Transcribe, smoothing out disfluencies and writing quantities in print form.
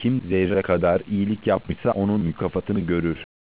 Kim zerre kadar iyilik yapmışsa onun mükafatını görür.